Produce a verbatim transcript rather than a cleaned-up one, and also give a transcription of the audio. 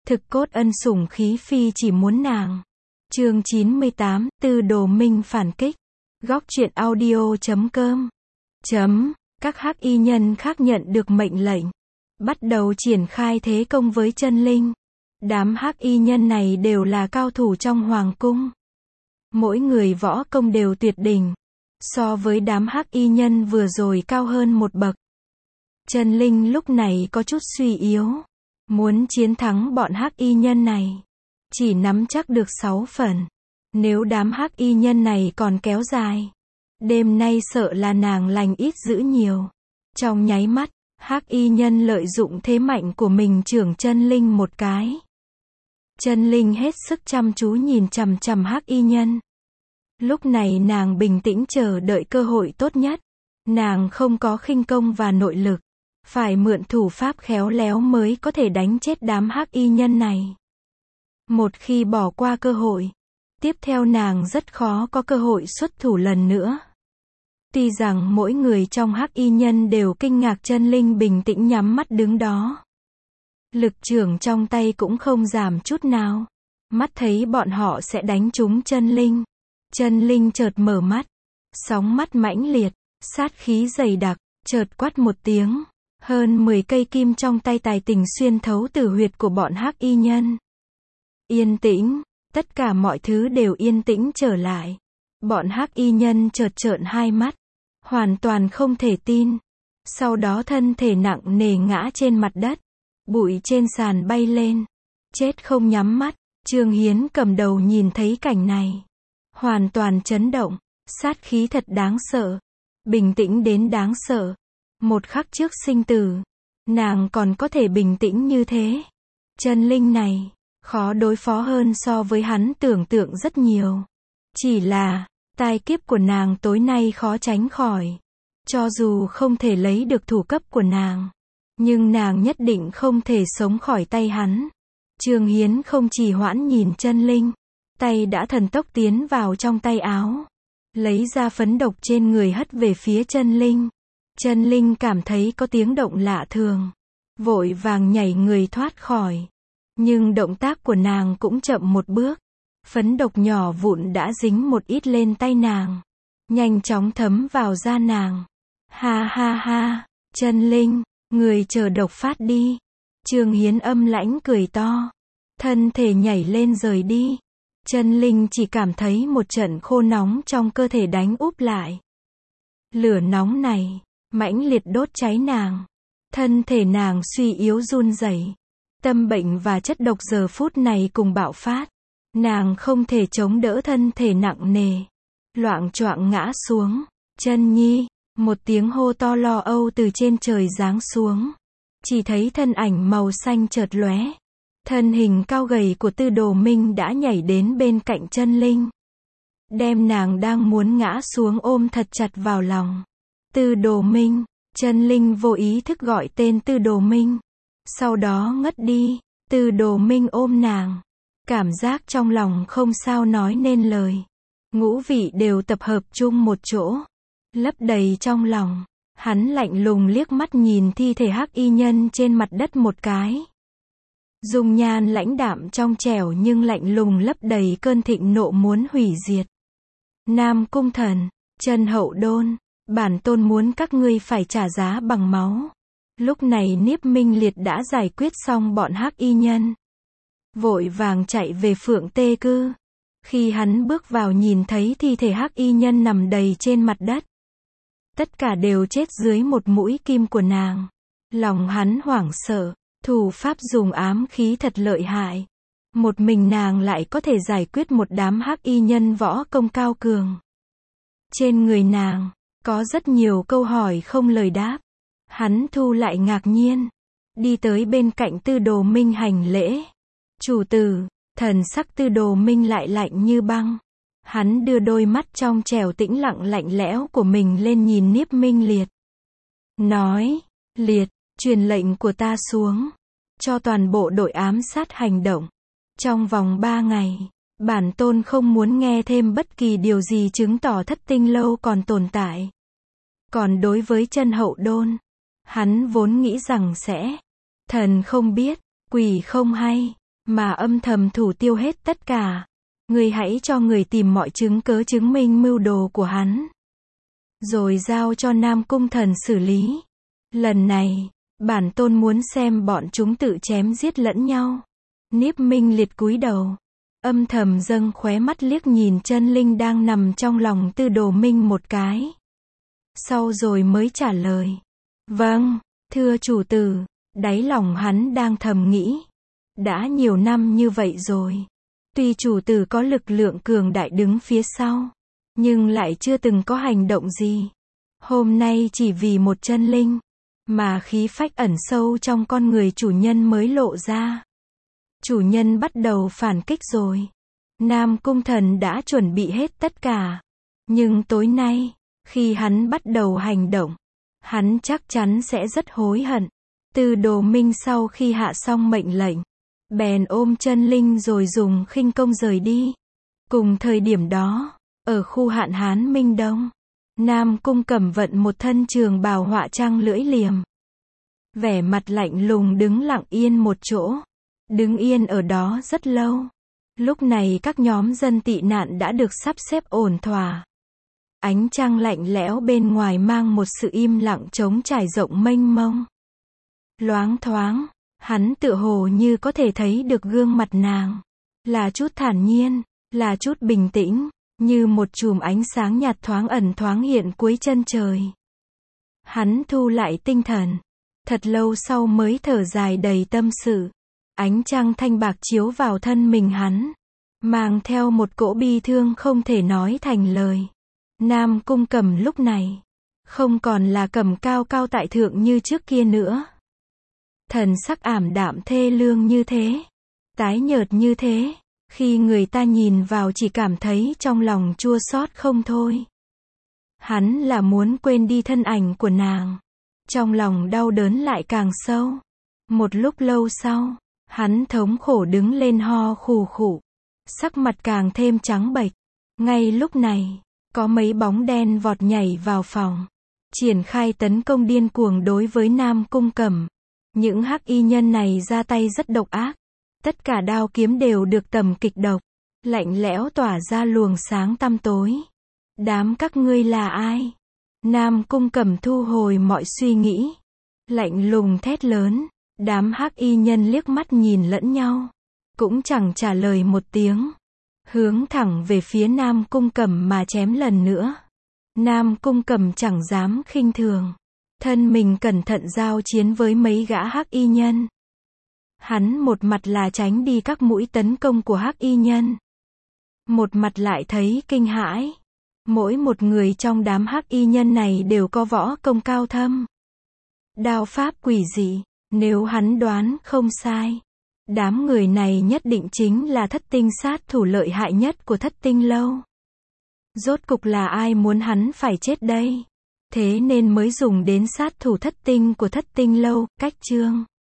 thực cốt ân sủng khí phi chỉ muốn nàng. Chương chín mươi tám, Tư Đồ Minh phản kích. Góc truyện audio chấm com. Chấm, các hắc y nhân khác nhận được mệnh lệnh, bắt đầu triển khai thế công với chân linh. Đám hắc y nhân này đều là cao thủ trong hoàng cung. Mỗi người võ công đều tuyệt đỉnh, so với đám hắc y nhân vừa rồi cao hơn một bậc. Chân linh lúc này có chút suy yếu, muốn chiến thắng bọn hắc y nhân này, chỉ nắm chắc được sáu phần. Nếu đám hắc y nhân này còn kéo dài, đêm nay sợ là nàng lành ít dữ nhiều. Trong nháy mắt, hắc y nhân lợi dụng thế mạnh của mình chưởng chân linh một cái. Chân linh hết sức chăm chú nhìn chằm chằm hắc y nhân. Lúc này nàng bình tĩnh chờ đợi cơ hội tốt nhất. Nàng không có khinh công và nội lực, phải mượn thủ pháp khéo léo mới có thể đánh chết đám hắc y nhân này. Một khi bỏ qua cơ hội, tiếp theo nàng rất khó có cơ hội xuất thủ lần nữa. Tuy rằng mỗi người trong hắc y nhân đều kinh ngạc chân linh bình tĩnh nhắm mắt đứng đó. Lực chưởng trong tay cũng không giảm chút nào. Mắt thấy bọn họ sẽ đánh trúng chân linh. Chân linh chợt mở mắt. Sóng mắt mãnh liệt, sát khí dày đặc, chợt quát một tiếng. Hơn mười cây kim trong tay tài tình xuyên thấu tử huyệt của bọn hắc y nhân. Yên tĩnh, tất cả mọi thứ đều yên tĩnh trở lại. Bọn hắc y nhân chợt trợn hai mắt, hoàn toàn không thể tin. Sau đó thân thể nặng nề ngã trên mặt đất, bụi trên sàn bay lên, chết không nhắm mắt. Trương Hiến cầm đầu nhìn thấy cảnh này, hoàn toàn chấn động, sát khí thật đáng sợ, bình tĩnh đến đáng sợ. Một khắc trước sinh tử, nàng còn có thể bình tĩnh như thế. Chân linh này, khó đối phó hơn so với hắn tưởng tượng rất nhiều. Chỉ là, tai kiếp của nàng tối nay khó tránh khỏi. Cho dù không thể lấy được thủ cấp của nàng, nhưng nàng nhất định không thể sống khỏi tay hắn. Trương Hiến không trì hoãn nhìn chân linh, tay đã thần tốc tiến vào trong tay áo, lấy ra phấn độc trên người hất về phía chân linh. Chân linh cảm thấy có tiếng động lạ thường, vội vàng nhảy người thoát khỏi. Nhưng động tác của nàng cũng chậm một bước. Phấn độc nhỏ vụn đã dính một ít lên tay nàng, nhanh chóng thấm vào da nàng. Ha ha ha, chân linh, người chờ độc phát đi. Trương Hiến âm lãnh cười to, thân thể nhảy lên rời đi. Chân linh chỉ cảm thấy một trận khô nóng trong cơ thể đánh úp lại. Lửa nóng này, mãnh liệt đốt cháy nàng. Thân thể nàng suy yếu run rẩy. Tâm bệnh và chất độc giờ phút này cùng bạo phát. Nàng không thể chống đỡ thân thể nặng nề, loạng choạng ngã xuống. Chân nhi, một tiếng hô to lo âu từ trên trời giáng xuống. Chỉ thấy thân ảnh màu xanh chợt lóe. Thân hình cao gầy của Tư Đồ Minh đã nhảy đến bên cạnh chân linh, đem nàng đang muốn ngã xuống ôm thật chặt vào lòng. Tư Đồ Minh, chân linh vô ý thức gọi tên Tư Đồ Minh, sau đó ngất đi. Tư Đồ Minh ôm nàng, cảm giác trong lòng không sao nói nên lời. Ngũ vị đều tập hợp chung một chỗ, lấp đầy trong lòng. Hắn lạnh lùng liếc mắt nhìn thi thể hắc y nhân trên mặt đất một cái. Dung nhan lãnh đạm trong trẻo nhưng lạnh lùng lấp đầy cơn thịnh nộ muốn hủy diệt. Nam Cung Thần, Trần Hậu Đôn, bản tôn muốn các ngươi phải trả giá bằng máu. Lúc này Niếp Minh Liệt đã giải quyết xong bọn hắc y nhân, vội vàng chạy về Phượng Tê Cư. Khi hắn bước vào nhìn thấy thi thể hắc y nhân nằm đầy trên mặt đất, tất cả đều chết dưới một mũi kim của nàng. Lòng hắn hoảng sợ, thủ pháp dùng ám khí thật lợi hại. Một mình nàng lại có thể giải quyết một đám hắc y nhân võ công cao cường. Trên người nàng, có rất nhiều câu hỏi không lời đáp. Hắn thu lại ngạc nhiên, đi tới bên cạnh Tư Đồ Minh hành lễ. Chủ tử, thần sắc Tư Đồ Minh lại lạnh như băng. Hắn đưa đôi mắt trong trẻo tĩnh lặng lạnh lẽo của mình lên nhìn Niếp Minh Liệt. Nói, Liệt, truyền lệnh của ta xuống, cho toàn bộ đội ám sát hành động. Trong vòng ba ngày, bản tôn không muốn nghe thêm bất kỳ điều gì chứng tỏ thất tinh lâu còn tồn tại. Còn đối với Trần Hậu Đôn, hắn vốn nghĩ rằng sẽ thần không biết, quỷ không hay, mà âm thầm thủ tiêu hết tất cả. Ngươi hãy cho người tìm mọi chứng cớ chứng minh mưu đồ của hắn, rồi giao cho Nam Cung Thần xử lý. Lần này, bản tôn muốn xem bọn chúng tự chém giết lẫn nhau. Niếp Minh Liệt cúi đầu, âm thầm dâng khóe mắt liếc nhìn chân linh đang nằm trong lòng Tư Đồ Minh một cái. Sau rồi mới trả lời. Vâng, thưa chủ tử. Đáy lòng hắn đang thầm nghĩ. Đã nhiều năm như vậy rồi. Tuy chủ tử có lực lượng cường đại đứng phía sau, nhưng lại chưa từng có hành động gì. Hôm nay chỉ vì một chân linh, mà khí phách ẩn sâu trong con người chủ nhân mới lộ ra. Chủ nhân bắt đầu phản kích rồi. Nam Cung Thần đã chuẩn bị hết tất cả. Nhưng tối nay, khi hắn bắt đầu hành động, hắn chắc chắn sẽ rất hối hận. Tư Đồ Minh sau khi hạ xong mệnh lệnh, bèn ôm chân linh rồi dùng khinh công rời đi. Cùng thời điểm đó, ở khu Hạn Hán Minh Đông, Nam Cung Cẩm vận một thân trường bào họa trăng lưỡi liềm, vẻ mặt lạnh lùng đứng lặng yên một chỗ. Đứng yên ở đó rất lâu. Lúc này các nhóm dân tị nạn đã được sắp xếp ổn thỏa. Ánh trăng lạnh lẽo bên ngoài mang một sự im lặng trống trải rộng mênh mông. Loáng thoáng, hắn tựa hồ như có thể thấy được gương mặt nàng. Là chút thản nhiên, là chút bình tĩnh, như một chùm ánh sáng nhạt thoáng ẩn thoáng hiện cuối chân trời. Hắn thu lại tinh thần. Thật lâu sau mới thở dài đầy tâm sự. Ánh trăng thanh bạc chiếu vào thân mình hắn, mang theo một cỗ bi thương không thể nói thành lời. Nam Cung Cẩm lúc này, không còn là Cẩm cao cao tại thượng như trước kia nữa. Thần sắc ảm đạm thê lương như thế, tái nhợt như thế, khi người ta nhìn vào chỉ cảm thấy trong lòng chua xót không thôi. Hắn là muốn quên đi thân ảnh của nàng. Trong lòng đau đớn lại càng sâu. Một lúc lâu sau, hắn thống khổ đứng lên ho khù khụ, sắc mặt càng thêm trắng bệch. Ngay lúc này, có mấy bóng đen vọt nhảy vào phòng, triển khai tấn công điên cuồng đối với Nam Cung Cẩm. Những hắc y nhân này ra tay rất độc ác. Tất cả đao kiếm đều được tầm kịch độc, lạnh lẽo tỏa ra luồng sáng tăm tối. Đám các ngươi là ai? Nam Cung Cẩm thu hồi mọi suy nghĩ, lạnh lùng thét lớn. Đám hắc y nhân liếc mắt nhìn lẫn nhau, cũng chẳng trả lời một tiếng, hướng thẳng về phía Nam Cung Cẩm mà chém lần nữa. Nam Cung Cẩm chẳng dám khinh thường, thân mình cẩn thận giao chiến với mấy gã hắc y nhân. Hắn một mặt là tránh đi các mũi tấn công của hắc y nhân, một mặt lại thấy kinh hãi. Mỗi một người trong đám hắc y nhân này đều có võ công cao thâm, đao pháp quỷ dị. Nếu hắn đoán không sai, đám người này nhất định chính là thất tinh sát thủ lợi hại nhất của thất tinh lâu. Rốt cục là ai muốn hắn phải chết đây? Thế nên mới dùng đến sát thủ thất tinh của thất tinh lâu, Cách Chương.